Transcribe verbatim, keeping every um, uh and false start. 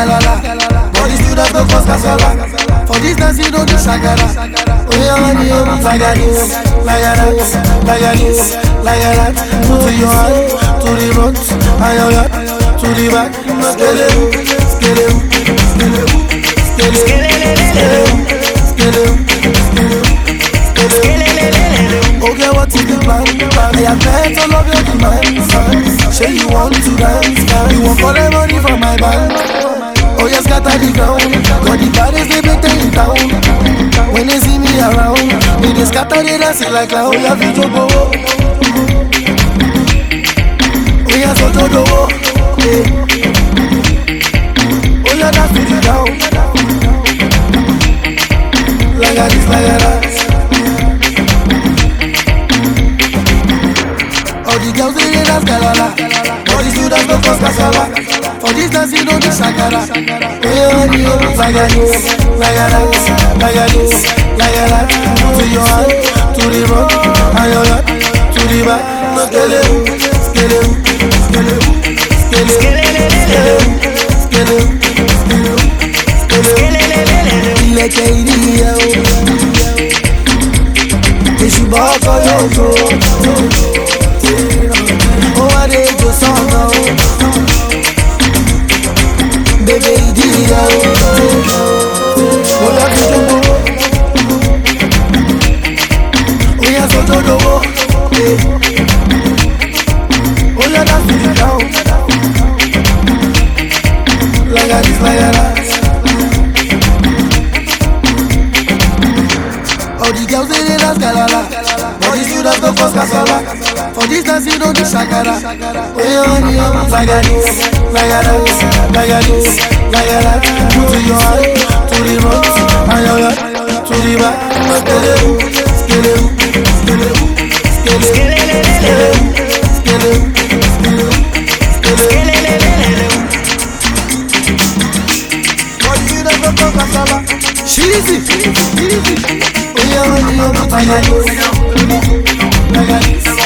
galala. All the students go cause casala. For this dance you don't do shagara. Oh yeah, money, like that, like that, like that, like that. Put your hand to the front, and your hand to the back. Skele, skele, skele, skele, skele, skele, skele. Okay, what is the plan? I have met all of your demands. Say you want to dance, you want for the money from my band. Oh yes, scatter the ground. Got the baddest they make in town. When they see me around, they just scatter the dance like clown. We have to go. We have to go. Oh yeah, that's to the ground. Like a this, like a that. All the girls they dance galala. All the students go cause casala. For this dance you don't do shakara. Yeah, like a this, like a that, like a this, like a that. To your hand, to the front, and your hand to the back. Skele, skele, skele, skele, skele, skele, skele, skele. Ilẹ̀kẹ̀ ìdíyẹ o, èṣù bá ọkọ̀ yóò tó. Ó wá dé ijó sọ̀nà o. Bébé ìdíyẹ o, mo lọ fi jogbo. Ó yẹ sọ́jọ́ lówó. Ó yẹ dá sí ìdá o. Like a this, like a that. All the girls they dance galala. All the students go cause casala. For this dance you don't do shakara. Oh yeah, money, like a this, like a that, like a this, like a that. To your hand, to the front, and your hand to the back. Skele, skele, skele, skele, skele, skele, skele, skele. For the students go cause casala. Sheezy, sheezy. Oh yeah, money, like a this, like a this.